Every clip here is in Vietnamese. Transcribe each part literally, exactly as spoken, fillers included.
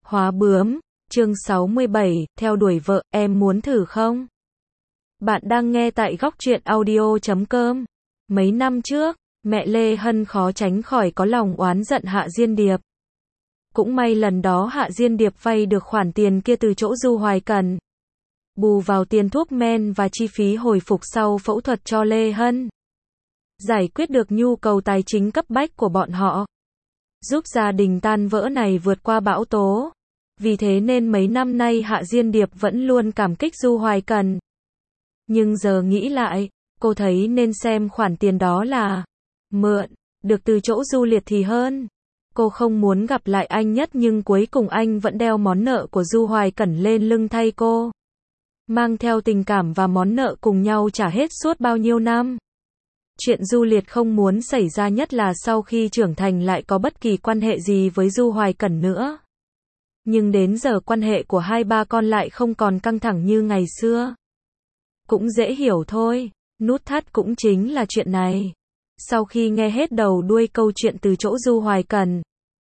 Hóa bướm, chương sáu mươi bảy, theo đuổi vợ, em muốn thử không? Bạn đang nghe tại góc truyện audio chấm com. Mấy năm trước, mẹ Lê Hân khó tránh khỏi có lòng oán giận Hạ Diên Điệp. Cũng may lần đó Hạ Diên Điệp vay được khoản tiền kia từ chỗ Du Hoài Cẩn. Bù vào tiền thuốc men và chi phí hồi phục sau phẫu thuật cho Lê Hân. Giải quyết được nhu cầu tài chính cấp bách của bọn họ. Giúp gia đình tan vỡ này vượt qua bão tố. Vì thế nên mấy năm nay Hạ Diên Điệp vẫn luôn cảm kích Du Hoài Cẩn. Nhưng giờ nghĩ lại, cô thấy nên xem khoản tiền đó là mượn, được từ chỗ Du Liệt thì hơn. Cô không muốn gặp lại anh Nhất nhưng cuối cùng anh vẫn đeo món nợ của Du Hoài Cẩn lên lưng thay cô. Mang theo tình cảm và món nợ cùng nhau trả hết suốt bao nhiêu năm. Chuyện Du Liệt không muốn xảy ra nhất là sau khi trưởng thành lại có bất kỳ quan hệ gì với Du Hoài Cẩn nữa. Nhưng đến giờ quan hệ của hai ba con lại không còn căng thẳng như ngày xưa. Cũng dễ hiểu thôi, nút thắt cũng chính là chuyện này. Sau khi nghe hết đầu đuôi câu chuyện từ chỗ Du Hoài Cẩn,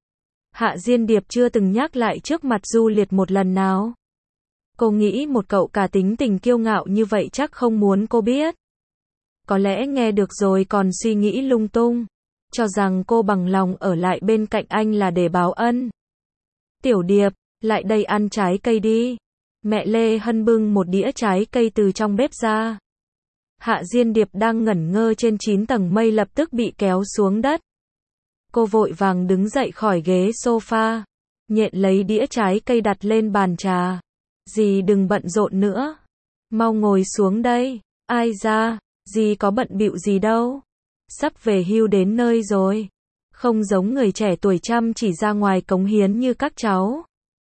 Hạ Diên Điệp chưa từng nhắc lại trước mặt Du Liệt một lần nào. Cô nghĩ một cậu cả tính tình kiêu ngạo như vậy chắc không muốn cô biết. Có lẽ nghe được rồi còn suy nghĩ lung tung, cho rằng cô bằng lòng ở lại bên cạnh anh là để báo ân. Tiểu Điệp, lại đây ăn trái cây đi. Mẹ Lê Hân bưng một đĩa trái cây từ trong bếp ra. Hạ Diên Điệp đang ngẩn ngơ trên chín tầng mây lập tức bị kéo xuống đất. Cô vội vàng đứng dậy khỏi ghế sofa, nhện lấy đĩa trái cây đặt lên bàn trà. Dì đừng bận rộn nữa, mau ngồi xuống đây. Ai da, dì có bận bịu gì đâu. Sắp về hưu đến nơi rồi. Không giống người trẻ tuổi chăm chỉ ra ngoài cống hiến như các cháu.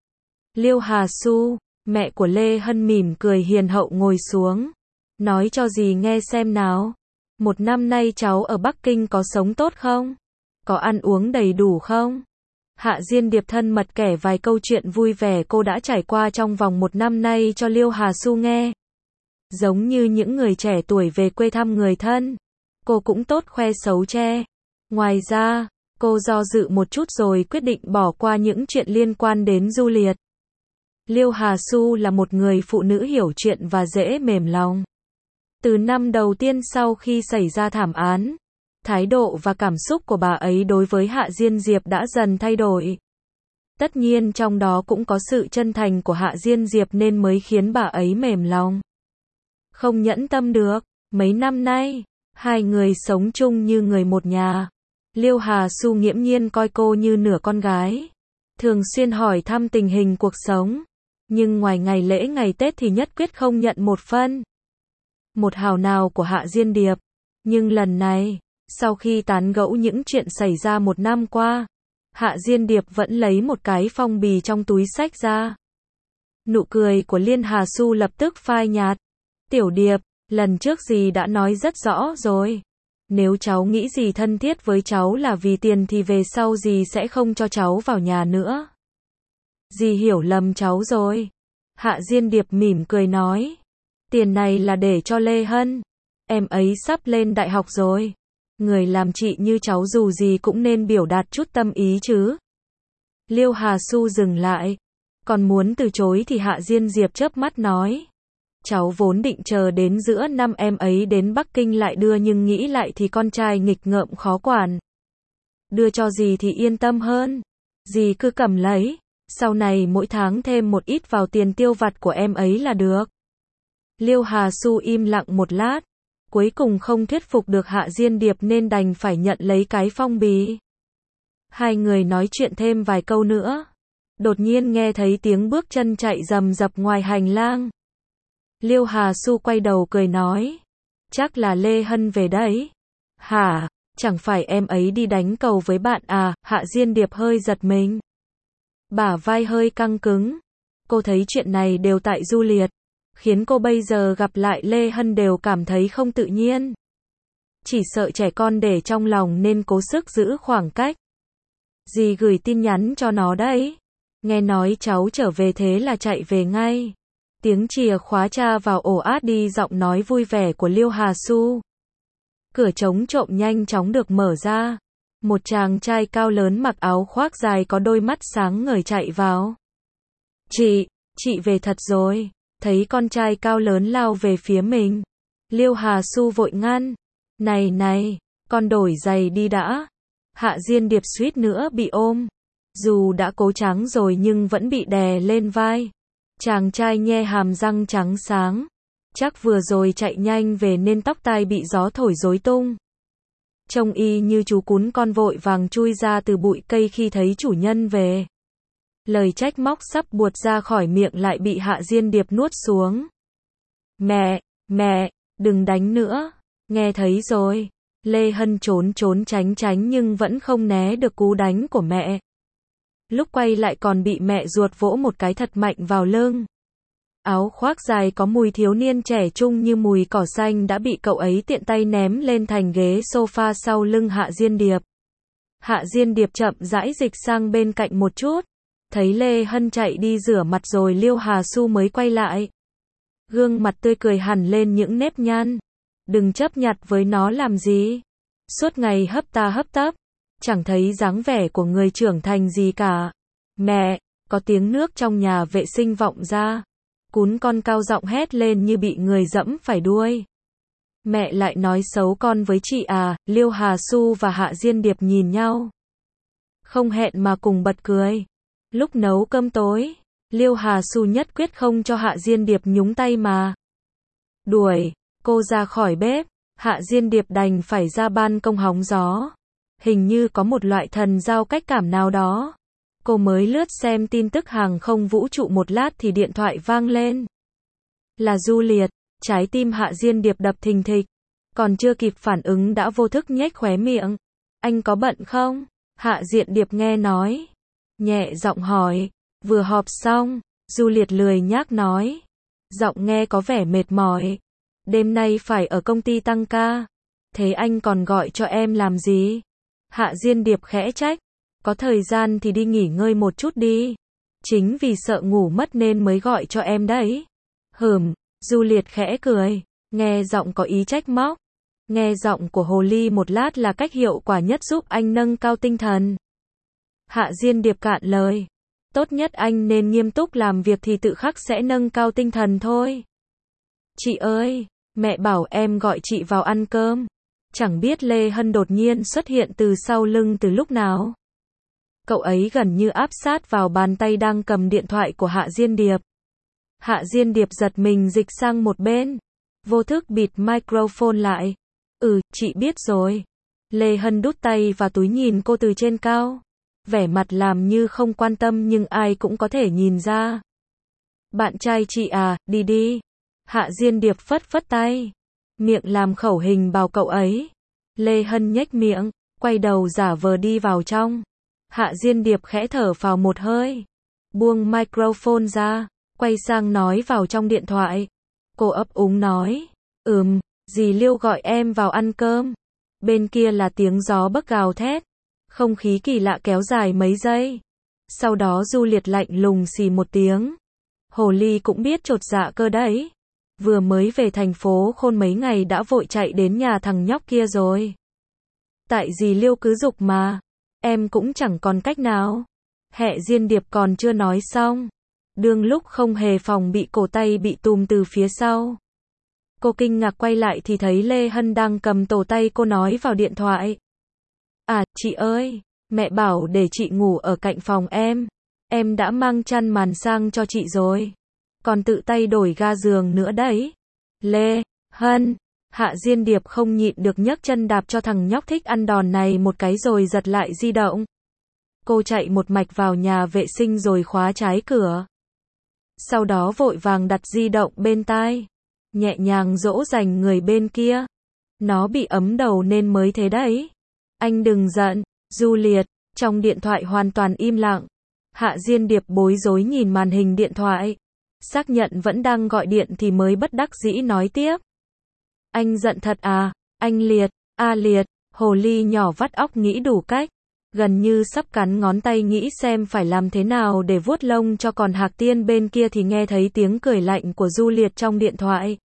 Liêu Hà Su, mẹ của Lê Hân mỉm cười hiền hậu ngồi xuống. Nói cho dì nghe xem nào. Một năm nay cháu ở Bắc Kinh có sống tốt không? Có ăn uống đầy đủ không? Hạ Diên Điệp thân mật kể vài câu chuyện vui vẻ cô đã trải qua trong vòng một năm nay cho Liêu Hà Su nghe. Giống như những người trẻ tuổi về quê thăm người thân. Cô cũng tốt khoe xấu che. Ngoài ra, cô do dự một chút rồi quyết định bỏ qua những chuyện liên quan đến Du Liệt. Liêu Hà Su là một người phụ nữ hiểu chuyện và dễ mềm lòng. Từ năm đầu tiên sau khi xảy ra thảm án, thái độ và cảm xúc của bà ấy đối với Hạ Diên Diệp đã dần thay đổi. Tất nhiên trong đó cũng có sự chân thành của Hạ Diên Diệp nên mới khiến bà ấy mềm lòng. Không nhẫn tâm được, mấy năm nay, hai người sống chung như người một nhà. Liêu Hà Su nghiễm nhiên coi cô như nửa con gái. Thường xuyên hỏi thăm tình hình cuộc sống. Nhưng ngoài ngày lễ ngày Tết thì nhất quyết không nhận một phân một hào nào của Hạ Diên Điệp. Nhưng lần này, sau khi tán gẫu những chuyện xảy ra một năm qua, Hạ Diên Điệp vẫn lấy một cái phong bì trong túi xách ra. Nụ cười của Liên Hà Su lập tức phai nhạt. Tiểu Điệp, lần trước dì đã nói rất rõ rồi. Nếu cháu nghĩ dì thân thiết với cháu là vì tiền thì về sau dì sẽ không cho cháu vào nhà nữa. Dì hiểu lầm cháu rồi. Hạ Diên Điệp mỉm cười nói. Tiền này là để cho Lê Hân. Em ấy sắp lên đại học rồi. Người làm chị như cháu dù gì cũng nên biểu đạt chút tâm ý chứ. Liêu Hà Su dừng lại. Còn muốn từ chối thì Hạ Diên Diệp chớp mắt nói. Cháu vốn định chờ đến giữa năm em ấy đến Bắc Kinh lại đưa nhưng nghĩ lại thì con trai nghịch ngợm khó quản. Đưa cho dì thì yên tâm hơn. Dì cứ cầm lấy. Sau này mỗi tháng thêm một ít vào tiền tiêu vặt của em ấy là được. Liêu Hà Su im lặng một lát. Cuối cùng không thuyết phục được Hạ Diên Điệp nên đành phải nhận lấy cái phong bì. Hai người nói chuyện thêm vài câu nữa. Đột nhiên nghe thấy tiếng bước chân chạy rầm rập ngoài hành lang. Liêu Hà Su quay đầu cười nói. Chắc là Lê Hân về đấy. Hả, chẳng phải em ấy đi đánh cầu với bạn à? Hạ Diên Điệp hơi giật mình. Bả vai hơi căng cứng. Cô thấy chuyện này đều tại Du Liệt. Khiến cô bây giờ gặp lại Lê Hân đều cảm thấy không tự nhiên. Chỉ sợ trẻ con để trong lòng nên cố sức giữ khoảng cách. Dì gửi tin nhắn cho nó đấy. Nghe nói cháu trở về thế là chạy về ngay. Tiếng chìa khóa tra vào ổ át đi giọng nói vui vẻ của Liêu Hà Su. Cửa trống trộm nhanh chóng được mở ra. Một chàng trai cao lớn mặc áo khoác dài có đôi mắt sáng ngời chạy vào. Chị, chị về thật rồi. Thấy con trai cao lớn lao về phía mình. Liêu Hà Su vội ngăn. Này này, con đổi giày đi đã. Hạ Diên Điệp suýt nữa bị ôm. Dù đã cố tráng rồi nhưng vẫn bị đè lên vai. Chàng trai nhe hàm răng trắng sáng. Chắc vừa rồi chạy nhanh về nên tóc tai bị gió thổi rối tung. Trông y như chú cún con vội vàng chui ra từ bụi cây khi thấy chủ nhân về. Lời trách móc sắp buột ra khỏi miệng lại bị Hạ Diên Điệp nuốt xuống. Mẹ, mẹ, đừng đánh nữa. Nghe thấy rồi. Lê Hân trốn trốn tránh tránh nhưng vẫn không né được cú đánh của mẹ. Lúc quay lại còn bị mẹ ruột vỗ một cái thật mạnh vào lưng. Áo khoác dài có mùi thiếu niên trẻ trung như mùi cỏ xanh đã bị cậu ấy tiện tay ném lên thành ghế sofa sau lưng Hạ Diên Điệp. Hạ Diên Điệp chậm rãi dịch sang bên cạnh một chút. Thấy Lê Hân chạy đi rửa mặt rồi Liêu Hà Su mới quay lại. Gương mặt tươi cười hẳn lên những nếp nhăn. Đừng chấp nhặt với nó làm gì. Suốt ngày hấp ta hấp tấp. Chẳng thấy dáng vẻ của người trưởng thành gì cả. Mẹ, có tiếng nước trong nhà vệ sinh vọng ra. Cún con cao giọng hét lên như bị người dẫm phải đuôi. Mẹ lại nói xấu con với chị à? Liêu Hà Su và Hạ Diên Điệp nhìn nhau. Không hẹn mà cùng bật cười. Lúc nấu cơm tối, Liêu Hà Su nhất quyết không cho Hạ Diên Điệp nhúng tay mà. Đuổi cô ra khỏi bếp, Hạ Diên Điệp đành phải ra ban công hóng gió. Hình như có một loại thần giao cách cảm nào đó. Cô mới lướt xem tin tức hàng không vũ trụ một lát thì điện thoại vang lên. Là Du Liệt, trái tim Hạ Diên Điệp đập thình thịch. Còn chưa kịp phản ứng đã vô thức nhếch khóe miệng. Anh có bận không? Hạ Diên Điệp nghe nói. Nhẹ giọng hỏi. Vừa họp xong, Du Liệt lười nhác nói. Giọng nghe có vẻ mệt mỏi. Đêm nay phải ở công ty tăng ca. Thế anh còn gọi cho em làm gì? Hạ Diên Điệp khẽ trách. Có thời gian thì đi nghỉ ngơi một chút đi. Chính vì sợ ngủ mất nên mới gọi cho em đấy. Hừm, Du Liệt khẽ cười. Nghe giọng có ý trách móc. Nghe giọng của hồ ly một lát là cách hiệu quả nhất giúp anh nâng cao tinh thần. Hạ Diên Điệp cạn lời. Tốt nhất anh nên nghiêm túc làm việc thì tự khắc sẽ nâng cao tinh thần thôi. Chị ơi, mẹ bảo em gọi chị vào ăn cơm. Chẳng biết Lê Hân đột nhiên xuất hiện từ sau lưng từ lúc nào. Cậu ấy gần như áp sát vào bàn tay đang cầm điện thoại của Hạ Diên Điệp. Hạ Diên Điệp giật mình dịch sang một bên. Vô thức bịt microphone lại. Ừ, chị biết rồi. Lê Hân đút tay vào túi nhìn cô từ trên cao. Vẻ mặt làm như không quan tâm nhưng ai cũng có thể nhìn ra. Bạn trai chị à, đi đi. Hạ Diên Điệp phất phất tay. Miệng làm khẩu hình bảo cậu ấy. Lê Hân nhếch miệng, quay đầu giả vờ đi vào trong. Hạ Diên Điệp khẽ thở phào một hơi. Buông microphone ra, quay sang nói vào trong điện thoại. Cô ấp úng nói. Ừm, dì Liêu gọi em vào ăn cơm. Bên kia là tiếng gió bấc gào thét. Không khí kỳ lạ kéo dài mấy giây. Sau đó Du Liệt lạnh lùng xì một tiếng. Hồ ly cũng biết chột dạ cơ đấy. Vừa mới về thành phố Khôn mấy ngày đã vội chạy đến nhà thằng nhóc kia rồi. Tại dì Liêu cứ giục mà. Em cũng chẳng còn cách nào. Hạ Diên Điệp còn chưa nói xong. Đương lúc không hề phòng bị cổ tay bị tùm từ phía sau. Cô kinh ngạc quay lại thì thấy Lê Hân đang cầm tổ tay cô nói vào điện thoại. À, chị ơi, mẹ bảo để chị ngủ ở cạnh phòng em. Em đã mang chăn màn sang cho chị rồi. Còn tự tay đổi ga giường nữa đấy. Lê Hân, Hạ Diên Điệp không nhịn được nhấc chân đạp cho thằng nhóc thích ăn đòn này một cái rồi giật lại di động. Cô chạy một mạch vào nhà vệ sinh rồi khóa trái cửa. Sau đó vội vàng đặt di động bên tai. Nhẹ nhàng dỗ dành người bên kia. Nó bị ấm đầu nên mới thế đấy. Anh đừng giận, Du Liệt. Trong điện thoại hoàn toàn im lặng. Hạ Diên Điệp bối rối nhìn màn hình điện thoại. Xác nhận vẫn đang gọi điện thì mới bất đắc dĩ nói tiếp. Anh giận thật à? Anh Liệt, a Liệt, hồ ly nhỏ vắt óc nghĩ đủ cách. Gần như sắp cắn ngón tay nghĩ xem phải làm thế nào để vuốt lông cho còn Hạc Tiên bên kia thì nghe thấy tiếng cười lạnh của Du Liệt trong điện thoại.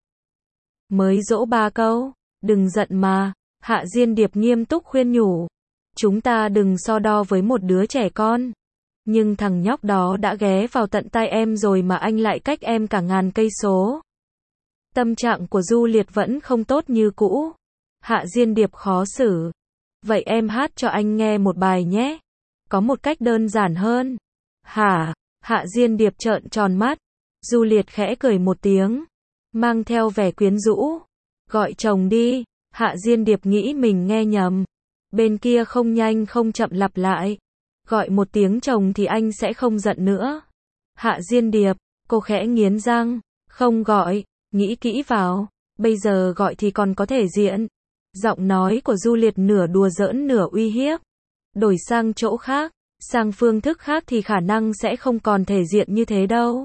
Mới dỗ ba câu, đừng giận mà. Hạ Diên Điệp nghiêm túc khuyên nhủ. Chúng ta đừng so đo với một đứa trẻ con. Nhưng thằng nhóc đó đã ghé vào tận tai em rồi mà anh lại cách em cả ngàn cây số. Tâm trạng của Du Liệt vẫn không tốt như cũ. Hạ Diên Điệp khó xử. Vậy em hát cho anh nghe một bài nhé. Có một cách đơn giản hơn. Hả? Hạ Diên Điệp trợn tròn mắt. Du Liệt khẽ cười một tiếng, mang theo vẻ quyến rũ. Gọi chồng đi. Hạ Diên Điệp nghĩ mình nghe nhầm. Bên kia không nhanh không chậm lặp lại. Gọi một tiếng chồng thì anh sẽ không giận nữa. Hạ Diên Điệp, cô khẽ nghiến răng. Không gọi, nghĩ kỹ vào. Bây giờ gọi thì còn có thể diện. Giọng nói của Du Liệt nửa đùa giỡn nửa uy hiếp. Đổi sang chỗ khác, sang phương thức khác thì khả năng sẽ không còn thể diện như thế đâu.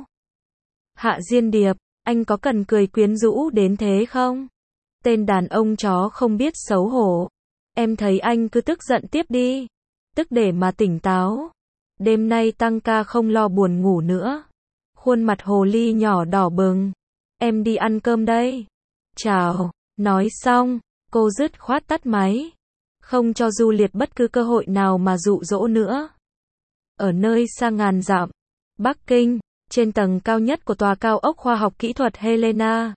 Hạ Diên Điệp, anh có cần cười quyến rũ đến thế không? Tên đàn ông chó không biết xấu hổ. Em thấy anh cứ tức giận tiếp đi. Tức để mà tỉnh táo. Đêm nay tăng ca không lo buồn ngủ nữa. Khuôn mặt hồ ly nhỏ đỏ bừng. Em đi ăn cơm đây. Chào. Nói xong, cô dứt khoát tắt máy. Không cho Du Liệt bất cứ cơ hội nào mà dụ dỗ nữa. Ở nơi xa ngàn dặm, Bắc Kinh, trên tầng cao nhất của tòa cao ốc khoa học kỹ thuật Helena.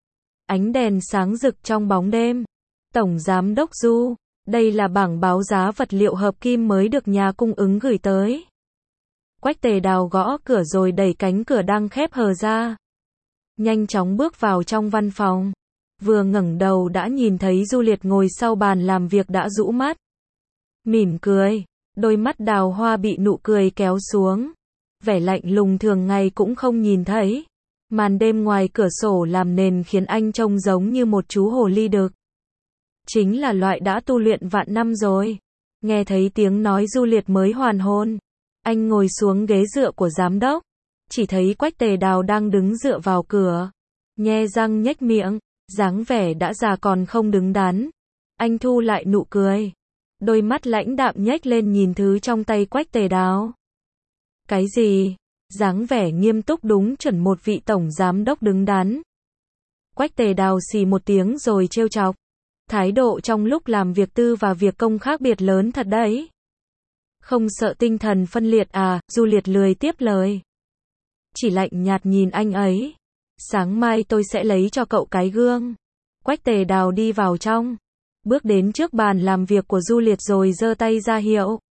Ánh đèn sáng rực trong bóng đêm. Tổng Giám đốc Du, đây là bảng báo giá vật liệu hợp kim mới được nhà cung ứng gửi tới. Quách Tề Đào gõ cửa rồi đẩy cánh cửa đang khép hờ ra. Nhanh chóng bước vào trong văn phòng. Vừa ngẩng đầu đã nhìn thấy Du Liệt ngồi sau bàn làm việc đã rũ mắt. Mỉm cười, đôi mắt đào hoa bị nụ cười kéo xuống. Vẻ lạnh lùng thường ngày cũng không nhìn thấy. Màn đêm ngoài cửa sổ làm nền khiến anh trông giống như một chú hồ ly đực. Chính là loại đã tu luyện vạn năm rồi. Nghe thấy tiếng nói Du Liệt mới hoàn hồn. Anh ngồi xuống ghế dựa của giám đốc. Chỉ thấy Quách Tề Đào đang đứng dựa vào cửa. Nhe răng nhếch miệng. Dáng vẻ đã già còn không đứng đắn. Anh thu lại nụ cười. Đôi mắt lãnh đạm nhếch lên nhìn thứ trong tay Quách Tề Đào. Cái gì? Dáng vẻ nghiêm túc đúng chuẩn một vị tổng giám đốc đứng đắn. Quách Tề Đào xì một tiếng rồi trêu chọc. Thái độ trong lúc làm việc tư và việc công khác biệt lớn thật đấy. Không sợ tinh thần phân liệt à? Du Liệt lười tiếp lời. Chỉ lạnh nhạt nhìn anh ấy. Sáng mai tôi sẽ lấy cho cậu cái gương. Quách Tề Đào đi vào trong. Bước đến trước bàn làm việc của Du Liệt rồi giơ tay ra hiệu.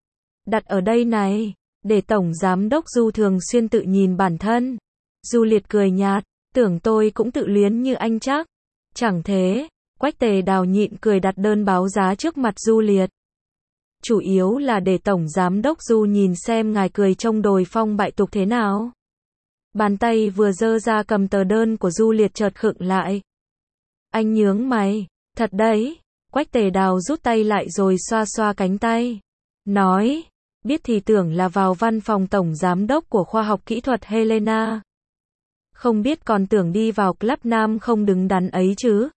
Đặt ở đây này. Để Tổng Giám đốc Du thường xuyên tự nhìn bản thân. Du Liệt cười nhạt. Tưởng tôi cũng tự luyến như anh chắc. Chẳng thế. Quách Tề Đào nhịn cười đặt đơn báo giá trước mặt Du Liệt. Chủ yếu là để Tổng Giám đốc Du nhìn xem ngài cười trông đồi phong bại tục thế nào. Bàn tay vừa giơ ra cầm tờ đơn của Du Liệt chợt khựng lại. Anh nhướng mày. Thật đấy. Quách Tề Đào rút tay lại rồi xoa xoa cánh tay. Nói. Biết thì tưởng là vào văn phòng Tổng Giám đốc của khoa học kỹ thuật Helena. Không biết còn tưởng đi vào club nam không đứng đắn ấy chứ.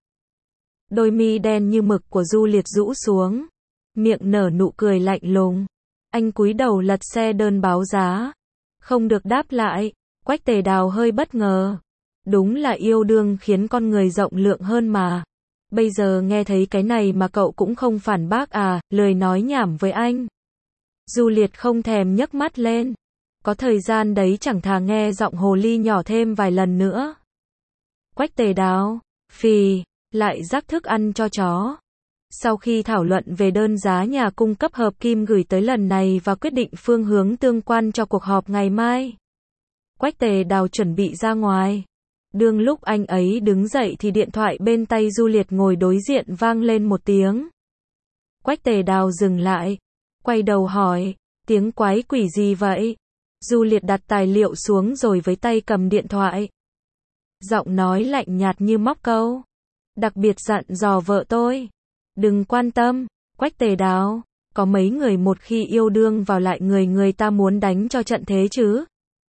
Đôi mi đen như mực của Du Liệt rũ xuống. Miệng nở nụ cười lạnh lùng. Anh cúi đầu lật xe đơn báo giá. Không được đáp lại. Quách Tề Đào hơi bất ngờ. Đúng là yêu đương khiến con người rộng lượng hơn mà. Bây giờ nghe thấy cái này mà cậu cũng không phản bác à, lười nói nhảm với anh. Du Liệt không thèm nhấc mắt lên. Có thời gian đấy chẳng thà nghe giọng hồ ly nhỏ thêm vài lần nữa. Quách Tề Đào, phì, lại rắc thức ăn cho chó. Sau khi thảo luận về đơn giá nhà cung cấp hợp kim gửi tới lần này và quyết định phương hướng tương quan cho cuộc họp ngày mai, Quách Tề Đào chuẩn bị ra ngoài. Đương lúc anh ấy đứng dậy thì điện thoại bên tay Du Liệt ngồi đối diện vang lên một tiếng. Quách Tề Đào dừng lại, quay đầu hỏi, tiếng quái quỷ gì vậy? Du Liệt đặt tài liệu xuống rồi với tay cầm điện thoại. Giọng nói lạnh nhạt như móc câu. Đặc biệt dặn dò vợ tôi. Đừng quan tâm, Quách Tề Đào, có mấy người một khi yêu đương vào lại người người ta muốn đánh cho trận thế chứ?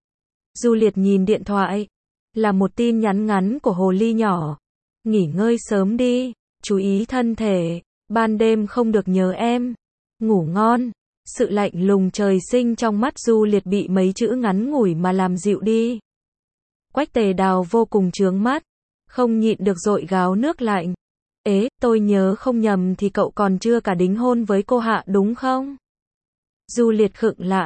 Du Liệt nhìn điện thoại. Là một tin nhắn ngắn của hồ ly nhỏ. Nghỉ ngơi sớm đi, chú ý thân thể, ban đêm không được nhớ em. Ngủ ngon. Sự lạnh lùng trời sinh trong mắt Du Liệt bị mấy chữ ngắn ngủi mà làm dịu đi. Quách Tề Đào vô cùng chướng mắt, không nhịn được dội gáo nước lạnh. Ế, tôi nhớ không nhầm thì cậu còn chưa cả đính hôn với cô Hạ đúng không? Du Liệt khựng lại,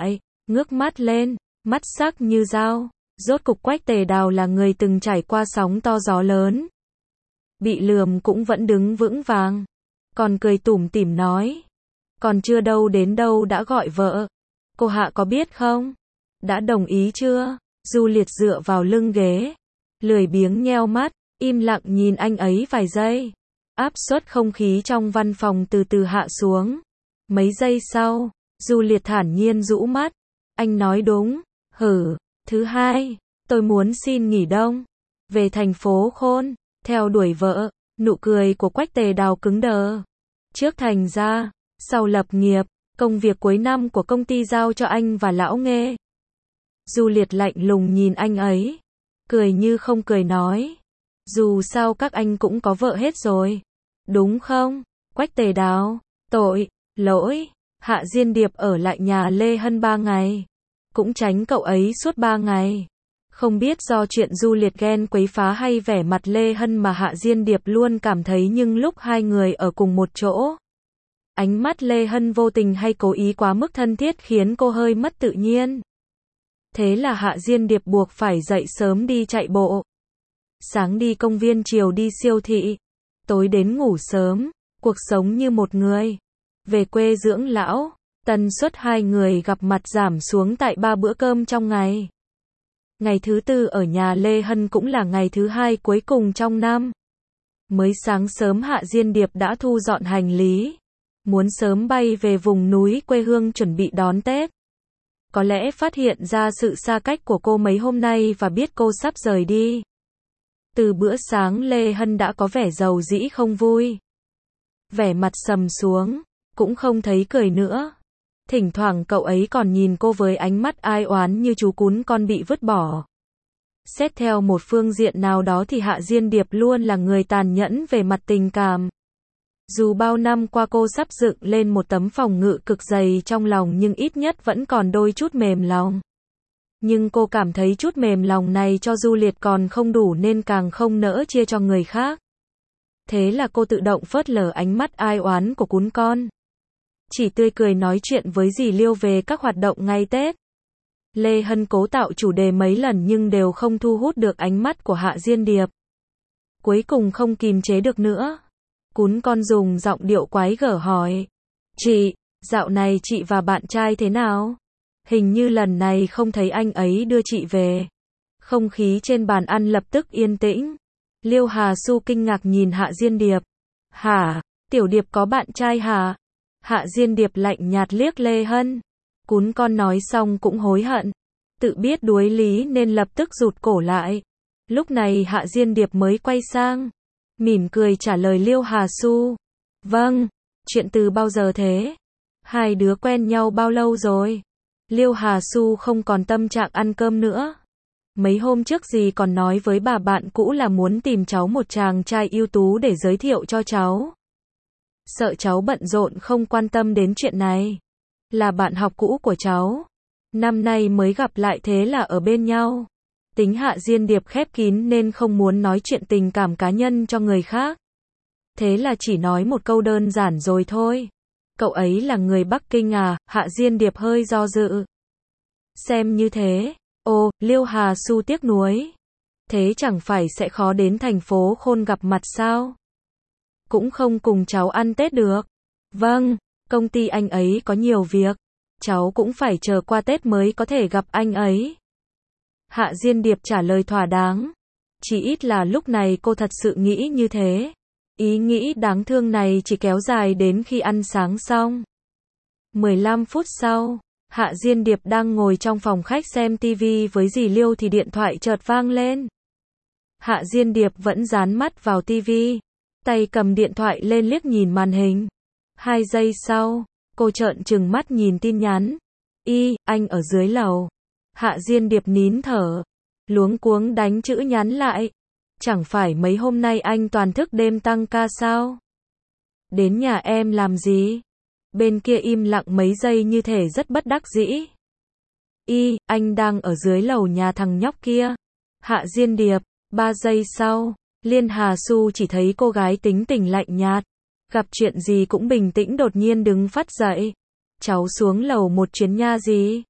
ngước mắt lên, mắt sắc như dao. Rốt cục Quách Tề Đào là người từng trải qua sóng to gió lớn. Bị lườm cũng vẫn đứng vững vàng. Còn cười tủm tỉm nói. Còn chưa đâu đến đâu đã gọi vợ. Cô Hạ có biết không? Đã đồng ý chưa? Du Liệt dựa vào lưng ghế. Lười biếng nheo mắt, im lặng nhìn anh ấy vài giây. Áp suất không khí trong văn phòng từ từ hạ xuống. Mấy giây sau, Du Liệt thản nhiên rũ mắt. Anh nói đúng, hử. Thứ hai, tôi muốn xin nghỉ đông. Về thành phố Khôn, theo đuổi vợ. Nụ cười của Quách Tề Đào cứng đờ. Trước thành ra, sau lập nghiệp, công việc cuối năm của công ty giao cho anh và lão Nghê. Du Liệt lạnh lùng nhìn anh ấy. Cười như không cười nói. Dù sao các anh cũng có vợ hết rồi. Đúng không? Quách Tề Đào, tội, lỗi. Hạ Diên Điệp ở lại nhà Lê Hân ba ngày. Cũng tránh cậu ấy suốt ba ngày. Không biết do chuyện Du Liệt ghen quấy phá hay vẻ mặt Lê Hân mà Hạ Diên Điệp luôn cảm thấy nhưng lúc hai người ở cùng một chỗ. Ánh mắt Lê Hân vô tình hay cố ý quá mức thân thiết khiến cô hơi mất tự nhiên. Thế là Hạ Diên Điệp buộc phải dậy sớm đi chạy bộ. Sáng đi công viên, chiều đi siêu thị. Tối đến ngủ sớm, cuộc sống như một người. Về quê dưỡng lão, tần suất hai người gặp mặt giảm xuống tại ba bữa cơm trong ngày. Ngày thứ tư ở nhà Lê Hân cũng là ngày thứ hai cuối cùng trong năm. Mới sáng sớm Hạ Diên Điệp đã thu dọn hành lý. Muốn sớm bay về vùng núi quê hương chuẩn bị đón Tết. Có lẽ phát hiện ra sự xa cách của cô mấy hôm nay và biết cô sắp rời đi. Từ bữa sáng Lê Hân đã có vẻ rầu rĩ không vui. Vẻ mặt sầm xuống, cũng không thấy cười nữa. Thỉnh thoảng cậu ấy còn nhìn cô với ánh mắt ai oán như chú cún con bị vứt bỏ. Xét theo một phương diện nào đó thì Hạ Diên Điệp luôn là người tàn nhẫn về mặt tình cảm. Dù bao năm qua cô sắp dựng lên một tấm phòng ngự cực dày trong lòng nhưng ít nhất vẫn còn đôi chút mềm lòng. Nhưng cô cảm thấy chút mềm lòng này cho Du Liệt còn không đủ nên càng không nỡ chia cho người khác. Thế là cô tự động phớt lờ ánh mắt ai oán của cún con. Chỉ tươi cười nói chuyện với dì Liêu về các hoạt động ngày Tết. Lê Hân cố tạo chủ đề mấy lần nhưng đều không thu hút được ánh mắt của Hạ Diên Điệp. Cuối cùng không kìm chế được nữa. Cún con dùng giọng điệu quái gở hỏi. Chị, dạo này chị và bạn trai thế nào? Hình như lần này không thấy anh ấy đưa chị về. Không khí trên bàn ăn lập tức yên tĩnh. Liêu Hà Su kinh ngạc nhìn Hạ Diên Điệp. Hả? Tiểu Điệp có bạn trai hả? Hạ Diên Điệp lạnh nhạt liếc Lê Hân. Cún con nói xong cũng hối hận. Tự biết đuối lý nên lập tức rụt cổ lại. Lúc này Hạ Diên Điệp mới quay sang. Mỉm cười trả lời Liêu Hà Su. Vâng, chuyện từ bao giờ thế? Hai đứa quen nhau bao lâu rồi? Liêu Hà Su không còn tâm trạng ăn cơm nữa. Mấy hôm trước dì còn nói với bà bạn cũ là muốn tìm cháu một chàng trai ưu tú để giới thiệu cho cháu. Sợ cháu bận rộn không quan tâm đến chuyện này. Là bạn học cũ của cháu. Năm nay mới gặp lại thế là ở bên nhau. Tính Hạ Diên Điệp khép kín nên không muốn nói chuyện tình cảm cá nhân cho người khác. Thế là chỉ nói một câu đơn giản rồi thôi. Cậu ấy là người Bắc Kinh à? Hạ Diên Điệp hơi do dự. Xem như thế. Ồ, Liêu Hà Su tiếc nuối. Thế chẳng phải sẽ khó đến thành phố Khôn gặp mặt sao? Cũng không cùng cháu ăn Tết được. Vâng, công ty anh ấy có nhiều việc. Cháu cũng phải chờ qua Tết mới có thể gặp anh ấy. Hạ Diên Điệp trả lời thỏa đáng. Chỉ ít là lúc này cô thật sự nghĩ như thế. Ý nghĩ đáng thương này chỉ kéo dài đến khi ăn sáng xong. mười lăm phút sau, Hạ Diên Điệp đang ngồi trong phòng khách xem tivi với dì Liêu thì điện thoại chợt vang lên. Hạ Diên Điệp vẫn dán mắt vào tivi, tay cầm điện thoại lên liếc nhìn màn hình. Hai giây sau, cô trợn trừng mắt nhìn tin nhắn. Y, anh ở dưới lầu. Hạ Diên Điệp nín thở, luống cuống đánh chữ nhắn lại. Chẳng phải mấy hôm nay anh toàn thức đêm tăng ca sao? Đến nhà em làm gì? Bên kia im lặng mấy giây như thể rất bất đắc dĩ. Y, anh đang ở dưới lầu nhà thằng nhóc kia. Hạ Diên Điệp, ba giây sau, Liên Hà Su chỉ thấy cô gái tính tình lạnh nhạt. Gặp chuyện gì cũng bình tĩnh đột nhiên đứng phát dậy. Cháu xuống lầu một chuyến nha gì?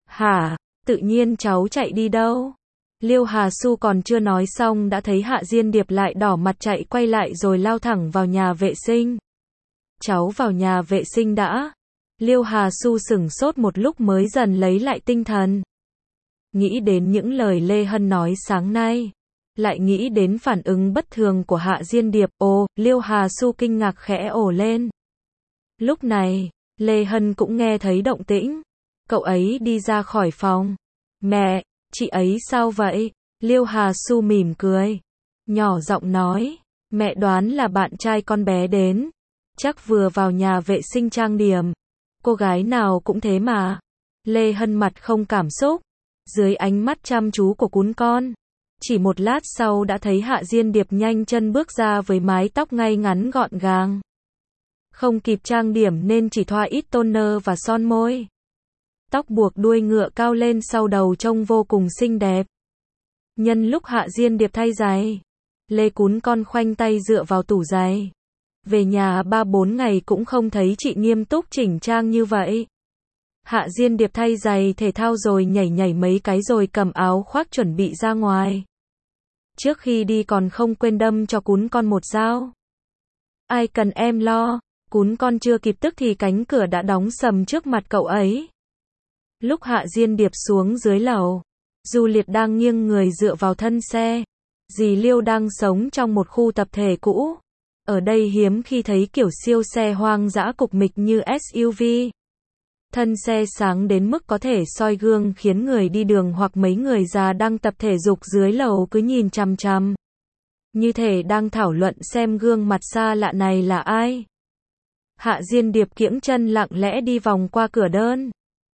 Hả, tự nhiên cháu chạy đi đâu? Liêu Hà Su còn chưa nói xong đã thấy Hạ Diên Điệp lại đỏ mặt chạy quay lại rồi lao thẳng vào nhà vệ sinh. Cháu vào nhà vệ sinh đã. Liêu Hà Su sửng sốt một lúc mới dần lấy lại tinh thần. Nghĩ đến những lời Lê Hân nói sáng nay. Lại nghĩ đến phản ứng bất thường của Hạ Diên Điệp. Ồ, Liêu Hà Su kinh ngạc khẽ ồ lên. Lúc này, Lê Hân cũng nghe thấy động tĩnh. Cậu ấy đi ra khỏi phòng. Mẹ, chị ấy sao vậy? Liêu Hà Su mỉm cười. Nhỏ giọng nói. Mẹ đoán là bạn trai con bé đến. Chắc vừa vào nhà vệ sinh trang điểm. Cô gái nào cũng thế mà. Lê Hân mặt không cảm xúc. Dưới ánh mắt chăm chú của cún con. Chỉ một lát sau đã thấy Hạ Diên Điệp nhanh chân bước ra với mái tóc ngay ngắn gọn gàng. Không kịp trang điểm nên chỉ thoa ít toner và son môi. Tóc buộc đuôi ngựa cao lên sau đầu trông vô cùng xinh đẹp. Nhân lúc Hạ Diên Điệp thay giày, Lê Cún con khoanh tay dựa vào tủ giày. Về nhà ba bốn ngày cũng không thấy chị nghiêm túc chỉnh trang như vậy. Hạ Diên Điệp thay giày thể thao rồi nhảy nhảy mấy cái rồi cầm áo khoác chuẩn bị ra ngoài. Trước khi đi còn không quên đâm cho Cún con một dao. Ai cần em lo. Cún con chưa kịp tức thì cánh cửa đã đóng sầm trước mặt cậu ấy. Lúc Hạ Diên Điệp xuống dưới lầu, Du Liệt đang nghiêng người dựa vào thân xe. Dì Liêu đang sống trong một khu tập thể cũ. Ở đây hiếm khi thấy kiểu siêu xe hoang dã cục mịch như ét u vê. Thân xe sáng đến mức có thể soi gương khiến người đi đường hoặc mấy người già đang tập thể dục dưới lầu cứ nhìn chằm chằm. Như thể đang thảo luận xem gương mặt xa lạ này là ai. Hạ Diên Điệp kiễng chân lặng lẽ đi vòng qua cửa đơn.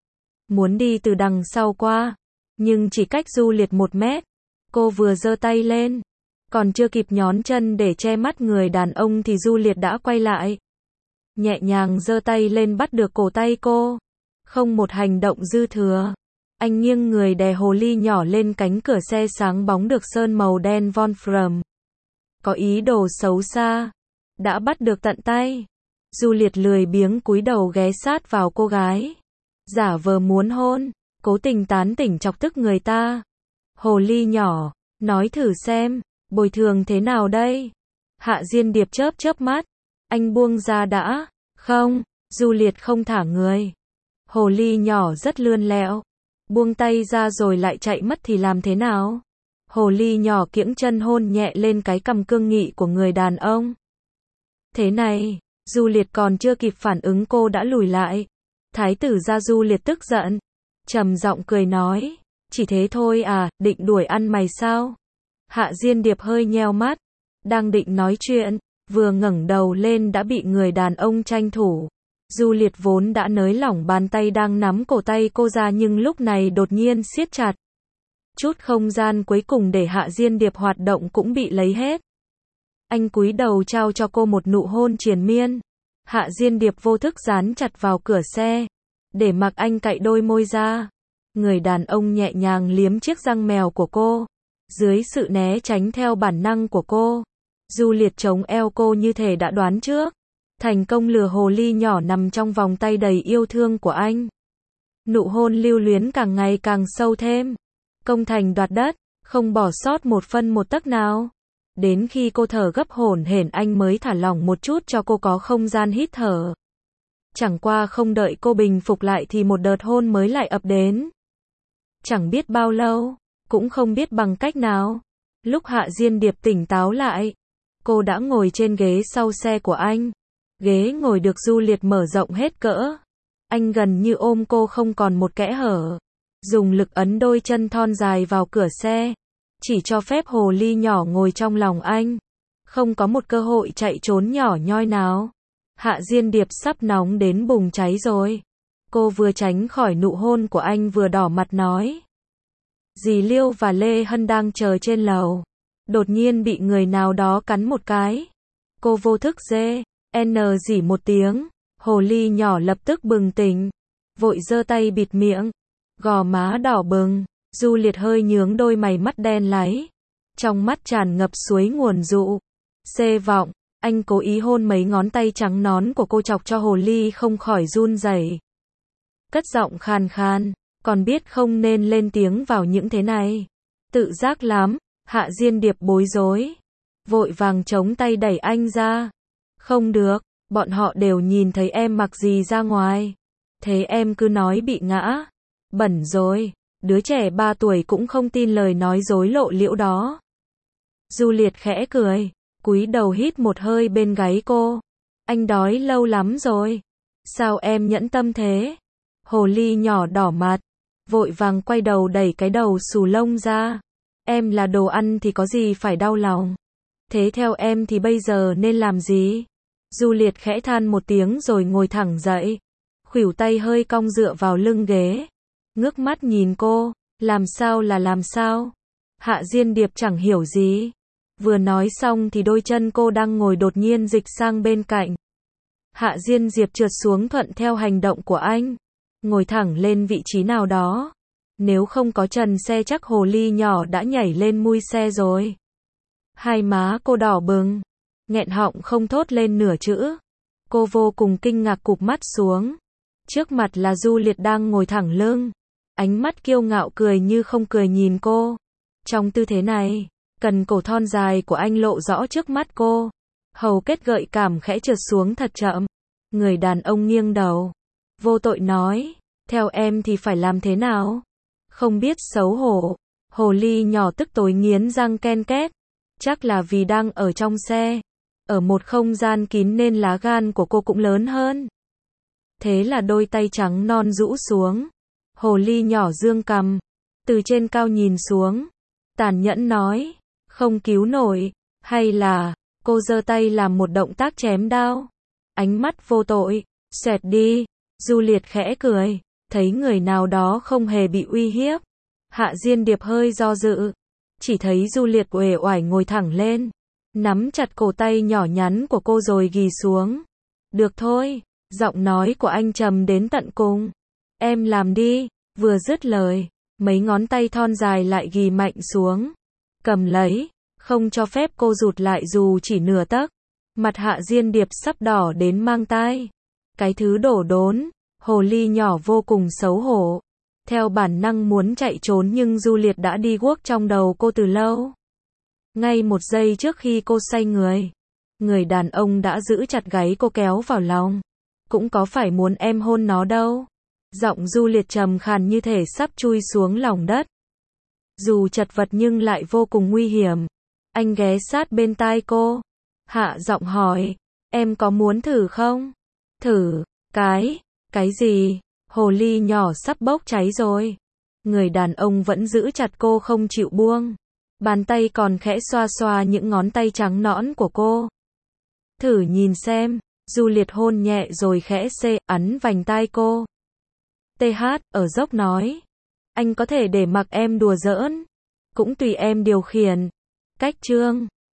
Muốn đi từ đằng sau qua, nhưng chỉ cách Du Liệt một mét. Cô vừa giơ tay lên, còn chưa kịp nhón chân để che mắt người đàn ông thì Du Liệt đã quay lại. Nhẹ nhàng giơ tay lên bắt được cổ tay cô. Không một hành động dư thừa. Anh nghiêng người đè hồ ly nhỏ lên cánh cửa xe sáng bóng được sơn màu đen von Frum. Có ý đồ xấu xa. Đã bắt được tận tay. Du Liệt lười biếng cúi đầu ghé sát vào cô gái. Giả vờ muốn hôn, cố tình tán tỉnh chọc tức người ta. Hồ ly nhỏ, nói thử xem, bồi thường thế nào đây? Hạ Diên Điệp chớp chớp mắt. Anh buông ra đã. Không, Du Liệt không thả người. Hồ ly nhỏ rất lươn lẹo. Buông tay ra rồi lại chạy mất thì làm thế nào? Hồ ly nhỏ kiễng chân hôn nhẹ lên cái cằm cương nghị của người đàn ông. Thế này, Du Liệt còn chưa kịp phản ứng cô đã lùi lại. Thái tử gia Du Liệt tức giận. Trầm giọng cười nói. Chỉ thế thôi à, định đuổi ăn mày sao? Hạ Diên Điệp hơi nheo mắt. Đang định nói chuyện, vừa ngẩng đầu lên đã bị người đàn ông tranh thủ. Du Liệt vốn đã nới lỏng bàn tay đang nắm cổ tay cô ra nhưng lúc này đột nhiên siết chặt. Chút không gian cuối cùng để Hạ Diên Điệp hoạt động cũng bị lấy hết. Anh cúi đầu trao cho cô một nụ hôn triền miên. Hạ Diên Điệp vô thức dán chặt vào cửa xe, để mặc anh cạy đôi môi ra. Người đàn ông nhẹ nhàng liếm chiếc răng mèo của cô. Dưới sự né tránh theo bản năng của cô, Du Liệt chống eo cô như thể đã đoán trước. Thành công lừa hồ ly nhỏ nằm trong vòng tay đầy yêu thương của anh. Nụ hôn lưu luyến càng ngày càng sâu thêm. Công thành đoạt đất, không bỏ sót một phân một tấc nào. Đến khi cô thở gấp hổn hển anh mới thả lỏng một chút cho cô có không gian hít thở. Chẳng qua không đợi cô bình phục lại thì một đợt hôn mới lại ập đến. Chẳng biết bao lâu, cũng không biết bằng cách nào. Lúc Hạ Diên Điệp tỉnh táo lại, cô đã ngồi trên ghế sau xe của anh. Ghế ngồi được Du Liệt mở rộng hết cỡ. Anh gần như ôm cô không còn một kẽ hở. Dùng lực ấn đôi chân thon dài vào cửa xe. Chỉ cho phép hồ ly nhỏ ngồi trong lòng anh. Không có một cơ hội chạy trốn nhỏ nhoi nào. Hạ Diên Điệp sắp nóng đến bùng cháy rồi. Cô vừa tránh khỏi nụ hôn của anh vừa đỏ mặt nói. Dì Liêu và Lê Hân đang chờ trên lầu. Đột nhiên bị người nào đó cắn một cái. Cô vô thức dê. N dỉ một tiếng. Hồ ly nhỏ lập tức bừng tỉnh. Vội giơ tay bịt miệng. Gò má đỏ bừng. Du Liệt hơi nhướng đôi mày mắt đen láy. Trong mắt tràn ngập suối nguồn dụ. Xê vọng. Anh cố ý hôn mấy ngón tay trắng nón của cô chọc cho hồ ly không khỏi run rẩy. Cất giọng khàn khàn. còn biết không nên lên tiếng vào những thế này. Tự giác lắm, Hạ Diên Điệp bối rối. Vội vàng chống tay đẩy anh ra. Không được, bọn họ đều nhìn thấy em mặc gì ra ngoài. Thế em cứ nói bị ngã. Bẩn rồi, đứa trẻ ba tuổi cũng không tin lời nói dối lộ liễu đó. Du Liệt khẽ cười, cúi đầu hít một hơi bên gáy cô. Anh đói lâu lắm rồi. Sao em nhẫn tâm thế? Hồ ly nhỏ đỏ mặt, vội vàng quay đầu đẩy cái đầu xù lông ra. Em là đồ ăn thì có gì phải đau lòng. Thế theo em thì bây giờ nên làm gì? Du Liệt khẽ than một tiếng rồi ngồi thẳng dậy. Khuỷu tay hơi cong dựa vào lưng ghế. Ngước mắt nhìn cô, làm sao là làm sao? Hạ Diên Điệp chẳng hiểu gì. Vừa nói xong thì đôi chân cô đang ngồi đột nhiên dịch sang bên cạnh. Hạ Diên Diệp trượt xuống thuận theo hành động của anh. Ngồi thẳng lên vị trí nào đó. Nếu không có trần xe chắc hồ ly nhỏ đã nhảy lên mui xe rồi. Hai má cô đỏ bừng, nghẹn họng không thốt lên nửa chữ. Cô vô cùng kinh ngạc cụp mắt xuống. Trước mặt là Du Liệt đang ngồi thẳng lưng. Ánh mắt kiêu ngạo cười như không cười nhìn cô. Trong tư thế này, cần cổ thon dài của anh lộ rõ trước mắt cô. Hầu kết gợi cảm khẽ trượt xuống thật chậm. Người đàn ông nghiêng đầu, vô tội nói, theo em thì phải làm thế nào? Không biết xấu hổ. Hồ ly nhỏ tức tối nghiến răng ken két. Chắc là vì đang ở trong xe, ở một không gian kín nên lá gan của cô cũng lớn hơn. Thế là đôi tay trắng non rũ xuống. Hồ ly nhỏ dương cằm, từ trên cao nhìn xuống, tàn nhẫn nói, không cứu nổi, hay là, cô giơ tay làm một động tác chém đao. Ánh mắt vô tội, xoẹt đi. Du Liệt khẽ cười, thấy người nào đó không hề bị uy hiếp. Hạ Diên Điệp hơi do dự, chỉ thấy Du Liệt uể oải ngồi thẳng lên, nắm chặt cổ tay nhỏ nhắn của cô rồi ghì xuống. Được thôi, giọng nói của anh trầm đến tận cùng. Em làm đi. Vừa dứt lời, mấy ngón tay thon dài lại ghì mạnh xuống, cầm lấy, không cho phép cô rụt lại dù chỉ nửa tấc. Mặt Hạ Diên Điệp sắp đỏ đến mang tai. Cái thứ đổ đốn. Hồ ly nhỏ vô cùng xấu hổ. Theo bản năng muốn chạy trốn nhưng Du Liệt đã đi guốc trong đầu cô từ lâu. Ngay một giây trước khi cô say người, người đàn ông đã giữ chặt gáy cô kéo vào lòng. Cũng có phải muốn em hôn nó đâu. Giọng Du Liệt trầm khàn như thể sắp chui xuống lòng đất. Dù chật vật nhưng lại vô cùng nguy hiểm. Anh ghé sát bên tai cô, hạ giọng hỏi, em có muốn thử không? Thử, cái, cái gì? Hồ ly nhỏ sắp bốc cháy rồi. Người đàn ông vẫn giữ chặt cô không chịu buông. Bàn tay còn khẽ xoa xoa những ngón tay trắng nõn của cô. Thử nhìn xem. Du Liệt hôn nhẹ rồi khẽ xê, ấn vành tai cô. tê hát, ở dốc nói. Anh có thể để mặc em đùa giỡn. Cũng tùy em điều khiển. Cách chương